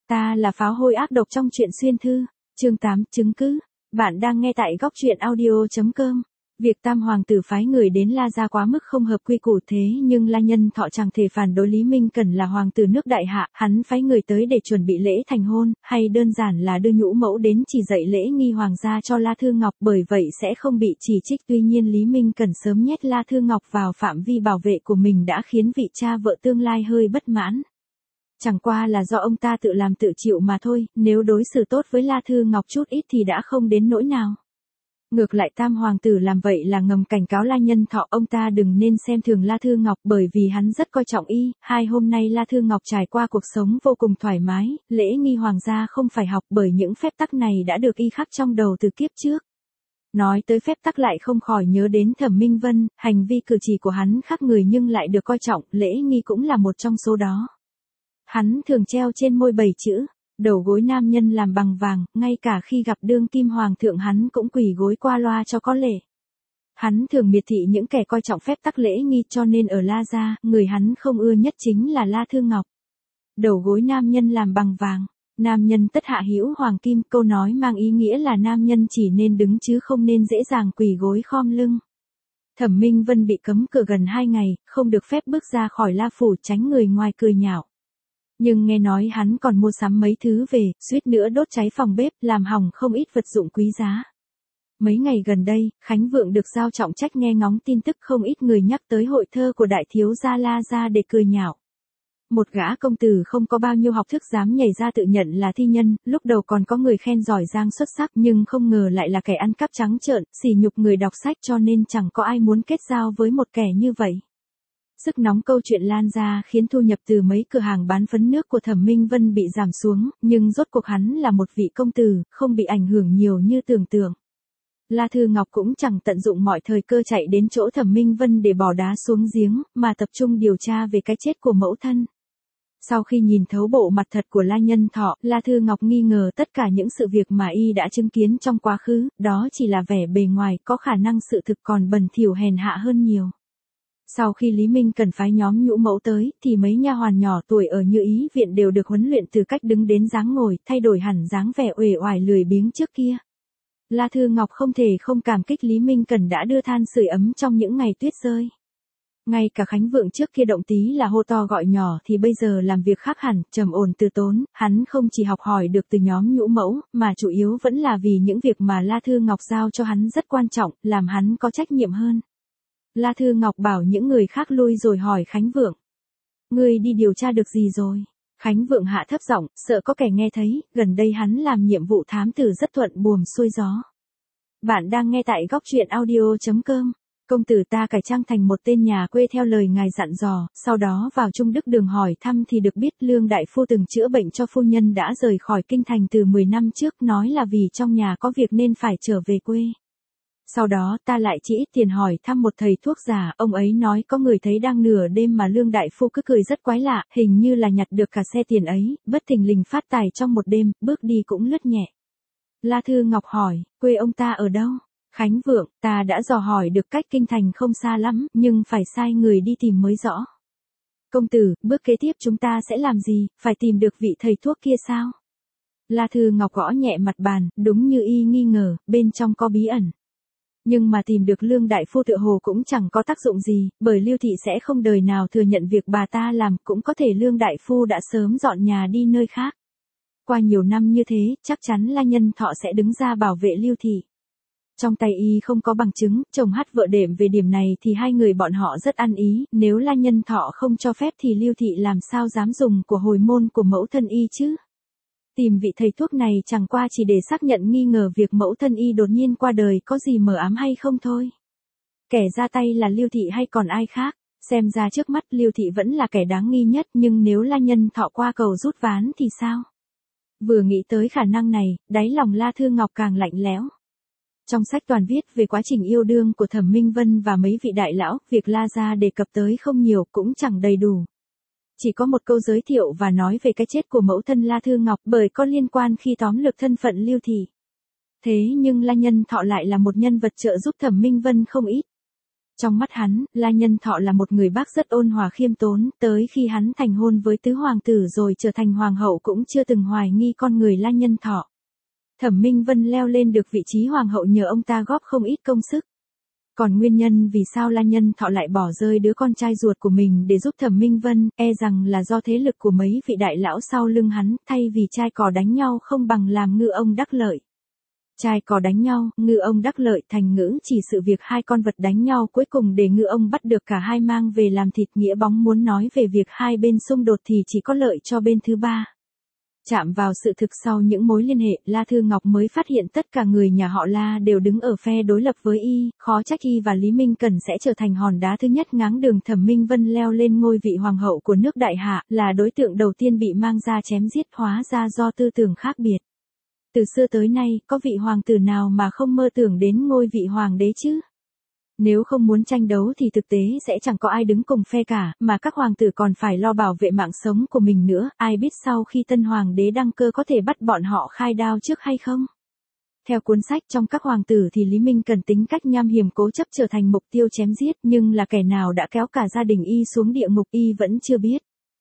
Ta là pháo hôi ác độc trong truyện xuyên thư. Chương 8, chứng cứ. Bạn đang nghe tại góc truyện audio.com. Việc Tam hoàng tử phái người đến La Gia quá mức không hợp quy củ, thế nhưng La Nhân Thọ chẳng thể phản đối Lý Minh Cẩn là hoàng tử nước Đại Hạ, hắn phái người tới để chuẩn bị lễ thành hôn, hay đơn giản là đưa nhũ mẫu đến chỉ dạy lễ nghi hoàng gia cho La Thư Ngọc, bởi vậy sẽ không bị chỉ trích. Tuy nhiên Lý Minh Cẩn sớm nhét La Thư Ngọc vào phạm vi bảo vệ của mình đã khiến vị cha vợ tương lai hơi bất mãn. Chẳng qua là do ông ta tự làm tự chịu mà thôi, nếu đối xử tốt với La Thư Ngọc chút ít thì đã không đến nỗi nào. Ngược lại Tam hoàng tử làm vậy là ngầm cảnh cáo La Nhân Thọ ông ta đừng nên xem thường La Thư Ngọc, bởi vì hắn rất coi trọng y. Hôm nay La Thư Ngọc trải qua cuộc sống vô cùng thoải mái, lễ nghi hoàng gia không phải học, bởi những phép tắc này đã được y khắc trong đầu từ kiếp trước. Nói tới phép tắc lại không khỏi nhớ đến Thẩm Minh Vân, hành vi cử chỉ của hắn khác người nhưng lại được coi trọng, lễ nghi cũng là một trong số đó. Hắn thường treo trên môi 7 chữ, đầu gối nam nhân làm bằng vàng, ngay cả khi gặp đương kim hoàng thượng hắn cũng quỳ gối qua loa cho có lễ. Hắn thường miệt thị những kẻ coi trọng phép tắc lễ nghi, cho nên ở La Gia, người hắn không ưa nhất chính là La Thư Ngọc. Đầu gối nam nhân làm bằng vàng, nam nhân tất hạ hữu hoàng kim, câu nói mang ý nghĩa là nam nhân chỉ nên đứng chứ không nên dễ dàng quỳ gối khom lưng. Thẩm Minh Vân bị cấm cửa gần 2 ngày, không được phép bước ra khỏi La Phủ, tránh người ngoài cười nhạo. Nhưng nghe nói hắn còn mua sắm mấy thứ về, suýt nữa đốt cháy phòng bếp, làm hỏng không ít vật dụng quý giá. Mấy ngày gần đây, Khánh Vượng được giao trọng trách nghe ngóng tin tức, không ít người nhắc tới hội thơ của đại thiếu gia La Gia để cười nhạo. Một gã công tử không có bao nhiêu học thức dám nhảy ra tự nhận là thi nhân, lúc đầu còn có người khen giỏi giang xuất sắc, nhưng không ngờ lại là kẻ ăn cắp trắng trợn, sỉ nhục người đọc sách, cho nên chẳng có ai muốn kết giao với một kẻ như vậy. Sức nóng câu chuyện lan ra khiến thu nhập từ mấy cửa hàng bán phấn nước của Thẩm Minh Vân bị giảm xuống, nhưng rốt cuộc hắn là một vị công tử, không bị ảnh hưởng nhiều như tưởng tượng. La Thư Ngọc cũng chẳng tận dụng mọi thời cơ chạy đến chỗ Thẩm Minh Vân để bỏ đá xuống giếng, mà tập trung điều tra về cái chết của mẫu thân. Sau khi nhìn thấu bộ mặt thật của La Nhân Thọ, La Thư Ngọc nghi ngờ tất cả những sự việc mà y đã chứng kiến trong quá khứ, đó chỉ là vẻ bề ngoài, có khả năng sự thực còn bẩn thỉu hèn hạ hơn nhiều. Sau khi Lý Minh Cần phái nhóm nhũ mẫu tới, thì mấy nha hoàn nhỏ tuổi ở Như Ý viện đều được huấn luyện từ cách đứng đến dáng ngồi, thay đổi hẳn dáng vẻ uể oải lười biếng trước kia. La Thư Ngọc không thể không cảm kích Lý Minh Cần đã đưa than sưởi ấm trong những ngày tuyết rơi. Ngay cả Khánh Vượng trước kia động tí là hô to gọi nhỏ thì bây giờ làm việc khác hẳn, trầm ổn từ tốn, hắn không chỉ học hỏi được từ nhóm nhũ mẫu, mà chủ yếu vẫn là vì những việc mà La Thư Ngọc giao cho hắn rất quan trọng, làm hắn có trách nhiệm hơn. La Thư Ngọc bảo những người khác lui rồi hỏi Khánh Vượng. Ngươi đi điều tra được gì rồi? Khánh Vượng hạ thấp giọng, sợ có kẻ nghe thấy, gần đây hắn làm nhiệm vụ thám tử rất thuận buồm xuôi gió. Bạn đang nghe tại góc truyện audio.com. Công tử ta cải trang thành một tên nhà quê theo lời ngài dặn dò, sau đó vào Trung Đức Đường hỏi thăm thì được biết Lương đại phu từng chữa bệnh cho phu nhân đã rời khỏi kinh thành từ 10 năm trước, nói là vì trong nhà có việc nên phải trở về quê. Sau đó ta lại chỉ ít tiền hỏi thăm một thầy thuốc già, ông ấy nói có người thấy đang nửa đêm mà Lương đại phu cứ cười rất quái lạ, hình như là nhặt được cả xe tiền ấy, bất thình lình phát tài trong một đêm, bước đi cũng lướt nhẹ. La Thư Ngọc hỏi, quê ông ta ở đâu? Khánh Vượng, ta đã dò hỏi được cách kinh thành không xa lắm, nhưng phải sai người đi tìm mới rõ. Công tử, bước kế tiếp chúng ta sẽ làm gì, phải tìm được vị thầy thuốc kia sao? La Thư Ngọc gõ nhẹ mặt bàn, đúng như y nghi ngờ, bên trong có bí ẩn. Nhưng mà tìm được Lương đại phu tựa hồ cũng chẳng có tác dụng gì, bởi Lưu thị sẽ không đời nào thừa nhận việc bà ta làm, cũng có thể Lương đại phu đã sớm dọn nhà đi nơi khác. Qua nhiều năm như thế, chắc chắn La Nhân Thọ sẽ đứng ra bảo vệ Lưu thị. Trong tay y không có bằng chứng, chồng hát vợ đệm về điểm này thì hai người bọn họ rất ăn ý, nếu La Nhân Thọ không cho phép thì Lưu thị làm sao dám dùng của hồi môn của mẫu thân y chứ? Tìm vị thầy thuốc này chẳng qua chỉ để xác nhận nghi ngờ việc mẫu thân y đột nhiên qua đời có gì mờ ám hay không thôi. Kẻ ra tay là Lưu thị hay còn ai khác, xem ra trước mắt Lưu thị vẫn là kẻ đáng nghi nhất, nhưng nếu La Nhân Thọ qua cầu rút ván thì sao? Vừa nghĩ tới khả năng này, đáy lòng La Thư Ngọc càng lạnh lẽo. Trong sách toàn viết về quá trình yêu đương của Thẩm Minh Vân và mấy vị đại lão, việc La Gia đề cập tới không nhiều, cũng chẳng đầy đủ. Chỉ có một câu giới thiệu và nói về cái chết của mẫu thân La Thư Ngọc, bởi có liên quan khi tóm lược thân phận Lưu thị. Thế nhưng La Nhân Thọ lại là một nhân vật trợ giúp Thẩm Minh Vân không ít. Trong mắt hắn, La Nhân Thọ là một người bác rất ôn hòa khiêm tốn, tới khi hắn thành hôn với tứ hoàng tử rồi trở thành hoàng hậu cũng chưa từng hoài nghi con người La Nhân Thọ. Thẩm Minh Vân leo lên được vị trí hoàng hậu nhờ ông ta góp không ít công sức. Còn nguyên nhân vì sao La Nhân Thọ lại bỏ rơi đứa con trai ruột của mình để giúp Thẩm Minh Vân, e rằng là do thế lực của mấy vị đại lão sau lưng hắn, thay vì trai cò đánh nhau không bằng làm ngư ông đắc lợi. Trai cò đánh nhau, ngư ông đắc lợi thành ngữ chỉ sự việc hai con vật đánh nhau cuối cùng để ngư ông bắt được cả hai mang về làm thịt, nghĩa bóng muốn nói về việc hai bên xung đột thì chỉ có lợi cho bên thứ ba. Chạm vào sự thực sau những mối liên hệ, La Thư Ngọc mới phát hiện tất cả người nhà họ La đều đứng ở phe đối lập với y, khó trách y và Lý Minh Cẩn sẽ trở thành hòn đá thứ nhất ngáng đường Thẩm Minh Vân leo lên ngôi vị hoàng hậu của nước Đại Hạ, là đối tượng đầu tiên bị mang ra chém giết, hóa ra do tư tưởng khác biệt. Từ xưa tới nay, có vị hoàng tử nào mà không mơ tưởng đến ngôi vị hoàng đế chứ? Nếu không muốn tranh đấu thì thực tế sẽ chẳng có ai đứng cùng phe cả, mà các hoàng tử còn phải lo bảo vệ mạng sống của mình nữa, ai biết sau khi tân hoàng đế đăng cơ có thể bắt bọn họ khai đao trước hay không? Theo cuốn sách, trong các hoàng tử thì Lý Minh Cần tính cách nham hiểm cố chấp trở thành mục tiêu chém giết, nhưng là kẻ nào đã kéo cả gia đình y xuống địa ngục y vẫn chưa biết.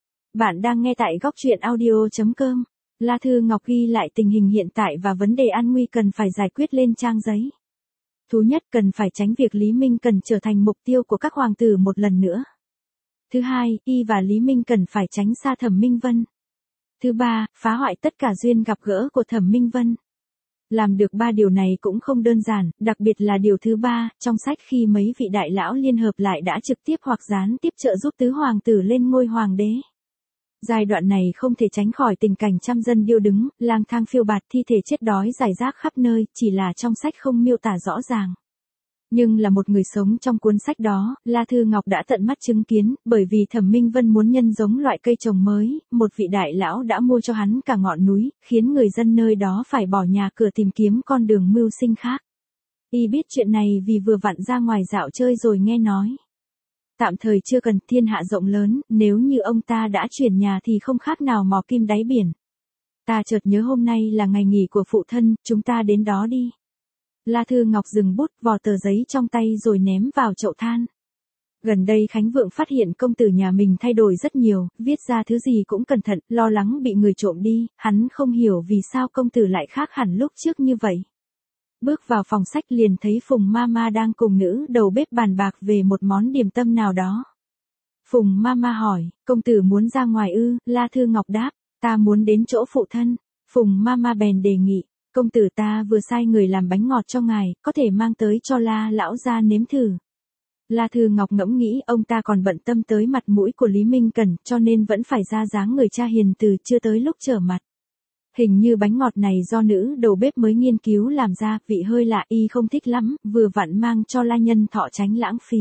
Bạn đang nghe tại góc truyện audio.com. La Thư Ngọc ghi lại tình hình hiện tại và vấn đề an nguy cần phải giải quyết lên trang giấy. Thứ nhất, cần phải tránh việc Lý Minh Cần trở thành mục tiêu của các hoàng tử một lần nữa. Thứ hai, y và Lý Minh Cần phải tránh xa Thẩm Minh Vân. Thứ ba, phá hoại tất cả duyên gặp gỡ của Thẩm Minh Vân. Làm được ba điều này cũng không đơn giản, đặc biệt là điều thứ ba, trong sách khi mấy vị đại lão liên hợp lại đã trực tiếp hoặc gián tiếp trợ giúp tứ hoàng tử lên ngôi hoàng đế. Giai đoạn này không thể tránh khỏi tình cảnh trăm dân điêu đứng, lang thang phiêu bạt, thi thể chết đói rải rác khắp nơi, chỉ là trong sách không miêu tả rõ ràng. Nhưng là một người sống trong cuốn sách đó, La Thư Ngọc đã tận mắt chứng kiến, bởi vì Thẩm Minh Vân muốn nhân giống loại cây trồng mới, một vị đại lão đã mua cho hắn cả ngọn núi, khiến người dân nơi đó phải bỏ nhà cửa tìm kiếm con đường mưu sinh khác. Y biết chuyện này vì vừa vặn ra ngoài dạo chơi rồi nghe nói. Tạm thời chưa cần, thiên hạ rộng lớn, nếu như ông ta đã chuyển nhà thì không khác nào mò kim đáy biển. Ta chợt nhớ hôm nay là ngày nghỉ của phụ thân, chúng ta đến đó đi. La Thư Ngọc dừng bút, vò tờ giấy trong tay rồi ném vào chậu than. Gần đây Khánh Vượng phát hiện công tử nhà mình thay đổi rất nhiều, viết ra thứ gì cũng cẩn thận, lo lắng bị người trộm đi, hắn không hiểu vì sao công tử lại khác hẳn lúc trước như vậy. Bước vào phòng sách liền thấy Phùng Mama đang cùng nữ đầu bếp bàn bạc về một món điểm tâm nào đó. Phùng Mama hỏi, công tử muốn ra ngoài ư? La Thư Ngọc đáp, ta muốn đến chỗ phụ thân. Phùng Mama bèn đề nghị, công tử ta vừa sai người làm bánh ngọt cho ngài, có thể mang tới cho La lão gia nếm thử. La Thư Ngọc ngẫm nghĩ ông ta còn bận tâm tới mặt mũi của Lý Minh Cẩn, cho nên vẫn phải ra dáng người cha hiền từ, chưa tới lúc trở mặt. Hình như bánh ngọt này do nữ đầu bếp mới nghiên cứu làm ra, vị hơi lạ y không thích lắm, vừa vặn mang cho La Nhân Thọ tránh lãng phí.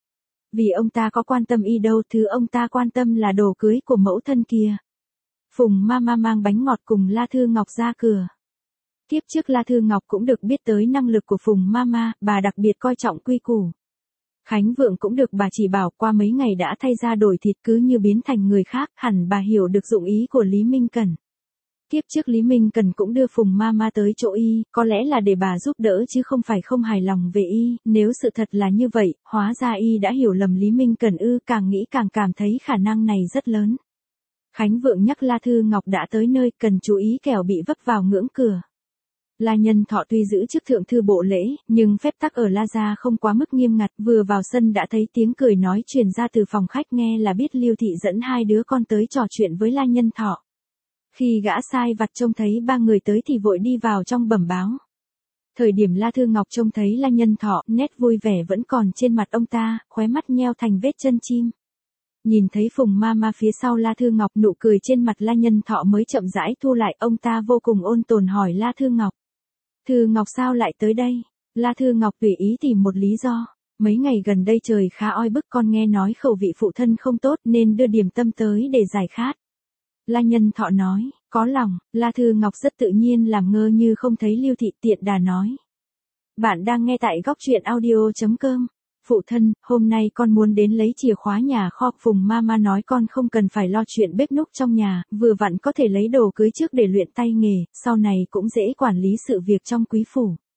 Vì ông ta có quan tâm y đâu, thứ ông ta quan tâm là đồ cưới của mẫu thân kia. Phùng Mama mang bánh ngọt cùng La Thư Ngọc ra cửa. Tiếp trước La Thư Ngọc cũng được biết tới năng lực của Phùng Mama, bà đặc biệt coi trọng quy củ. Khánh Vượng cũng được bà chỉ bảo, qua mấy ngày đã thay ra đổi thịt, cứ như biến thành người khác, hẳn bà hiểu được dụng ý của Lý Minh Cẩn. Tiếp trước Lý Minh Cẩn cũng đưa Phùng Mama tới chỗ y, có lẽ là để bà giúp đỡ chứ không phải không hài lòng về y, nếu sự thật là như vậy, hóa ra y đã hiểu lầm Lý Minh Cẩn ư, càng nghĩ càng cảm thấy khả năng này rất lớn. Khánh Vượng nhắc La Thư Ngọc đã tới nơi, cần chú ý kẻo bị vấp vào ngưỡng cửa. La Nhân Thọ tuy giữ chức thượng thư bộ lễ, nhưng phép tắc ở La gia không quá mức nghiêm ngặt, vừa vào sân đã thấy tiếng cười nói truyền ra từ phòng khách, nghe là biết Lưu Thị dẫn hai đứa con tới trò chuyện với La Nhân Thọ. Khi gã sai vặt trông thấy ba người tới thì vội đi vào trong bẩm báo. Thời điểm La Thư Ngọc trông thấy La Nhân Thọ, nét vui vẻ vẫn còn trên mặt ông ta, khóe mắt nheo thành vết chân chim. Nhìn thấy Phùng Mama phía sau La Thư Ngọc, nụ cười trên mặt La Nhân Thọ mới chậm rãi thu lại, ông ta vô cùng ôn tồn hỏi La Thư Ngọc. Thư Ngọc sao lại tới đây? La Thư Ngọc tùy ý tìm một lý do. Mấy ngày gần đây trời khá oi bức, con nghe nói khẩu vị phụ thân không tốt nên đưa điểm tâm tới để giải khát. La Nhân Thọ nói, có lòng. La Thư Ngọc rất tự nhiên làm ngơ như không thấy Lưu Thị, tiện đà nói. Bạn đang nghe tại góc truyện audio.com. Phụ thân, hôm nay con muốn đến lấy chìa khóa nhà kho. Phùng Mama nói con không cần phải lo chuyện bếp núc trong nhà, vừa vặn có thể lấy đồ cưới trước để luyện tay nghề, sau này cũng dễ quản lý sự việc trong quý phủ.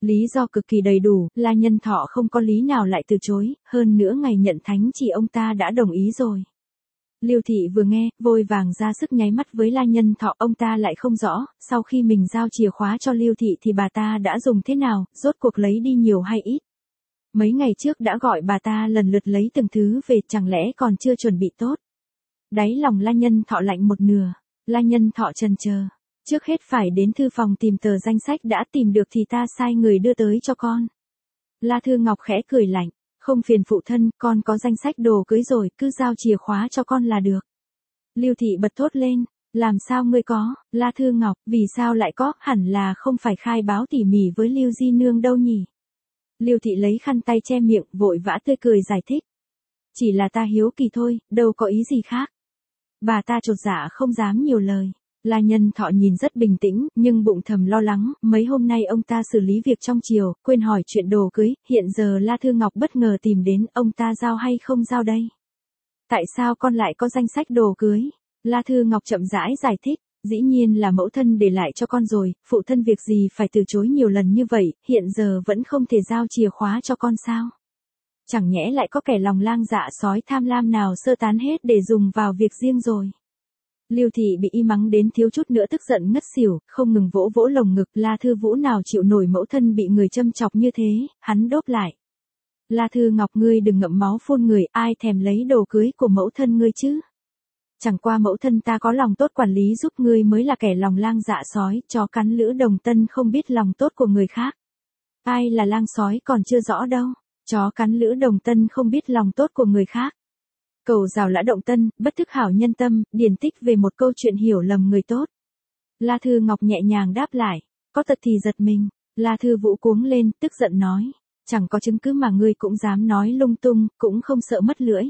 Lý do cực kỳ đầy đủ, La Nhân Thọ không có lý nào lại từ chối, hơn nữa ngày nhận thánh chỉ ông ta đã đồng ý rồi. Lưu Thị vừa nghe, vội vàng ra sức nháy mắt với La Nhân Thọ, ông ta lại không rõ, sau khi mình giao chìa khóa cho Lưu Thị thì bà ta đã dùng thế nào, rốt cuộc lấy đi nhiều hay ít. Mấy ngày trước đã gọi bà ta lần lượt lấy từng thứ về, chẳng lẽ còn chưa chuẩn bị tốt. Đáy lòng La Nhân Thọ lạnh một nửa, La Nhân Thọ chần chờ. Trước hết phải đến thư phòng tìm tờ danh sách, đã tìm được thì ta sai người đưa tới cho con. La Thư Ngọc khẽ cười lạnh, không phiền phụ thân, con có danh sách đồ cưới rồi, cứ giao chìa khóa cho con là được. Lưu Thị bật thốt lên, làm sao ngươi có, La Thư Ngọc, vì sao lại có, hẳn là không phải khai báo tỉ mỉ với Lưu Di Nương đâu nhỉ. Lưu Thị lấy khăn tay che miệng, vội vã tươi cười giải thích. Chỉ là ta hiếu kỳ thôi, đâu có ý gì khác. Bà ta chột dạ không dám nhiều lời. La Nhân Thọ nhìn rất bình tĩnh, nhưng bụng thầm lo lắng, mấy hôm nay ông ta xử lý việc trong triều, quên hỏi chuyện đồ cưới, hiện giờ La Thư Ngọc bất ngờ tìm đến, ông ta giao hay không giao đây? Tại sao con lại có danh sách đồ cưới? La Thư Ngọc chậm rãi giải thích, dĩ nhiên là mẫu thân để lại cho con rồi, phụ thân việc gì phải từ chối nhiều lần như vậy, hiện giờ vẫn không thể giao chìa khóa cho con sao? Chẳng nhẽ lại có kẻ lòng lang dạ sói tham lam nào sơ tán hết để dùng vào việc riêng rồi. Lưu Thị bị y mắng đến thiếu chút nữa tức giận ngất xỉu, không ngừng vỗ vỗ lồng ngực, La Thư Vũ nào chịu nổi mẫu thân bị người châm chọc như thế, hắn đốp lại. La Thư Ngọc, ngươi đừng ngậm máu phun người, ai thèm lấy đồ cưới của mẫu thân ngươi chứ? Chẳng qua mẫu thân ta có lòng tốt quản lý giúp ngươi mới là kẻ lòng lang dạ sói, chó cắn lữ đồng tân không biết lòng tốt của người khác. Ai là lang sói còn chưa rõ đâu, chó cắn lữ đồng tân không biết lòng tốt của người khác. Cầu rào Lã Động Tân, bất thức hảo nhân tâm, điển tích về một câu chuyện hiểu lầm người tốt. La Thư Ngọc nhẹ nhàng đáp lại, có tật thì giật mình. La Thư Vũ cuống lên, tức giận nói, chẳng có chứng cứ mà ngươi cũng dám nói lung tung, cũng không sợ mất lưỡi.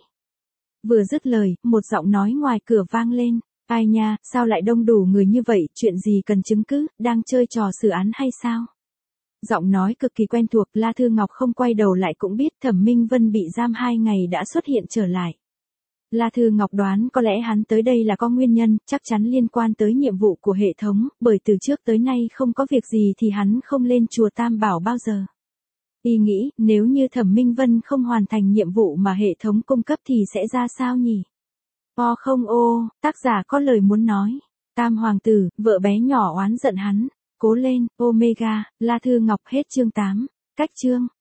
Vừa dứt lời, một giọng nói ngoài cửa vang lên, ai nha, sao lại đông đủ người như vậy, chuyện gì cần chứng cứ, đang chơi trò xử án hay sao? Giọng nói cực kỳ quen thuộc, La Thư Ngọc không quay đầu lại cũng biết Thẩm Minh Vân bị giam 2 ngày đã xuất hiện trở lại. La Thư Ngọc đoán có lẽ hắn tới đây là có nguyên nhân, chắc chắn liên quan tới nhiệm vụ của hệ thống, bởi từ trước tới nay không có việc gì thì hắn không lên chùa Tam Bảo bao giờ. Y nghĩ, nếu như Thẩm Minh Vân không hoàn thành nhiệm vụ mà hệ thống cung cấp thì sẽ ra sao nhỉ? Không ô, tác giả có lời muốn nói. Tam hoàng tử, vợ bé nhỏ oán giận hắn. Cố lên, Omega, La Thư Ngọc hết chương 8. Cách chương.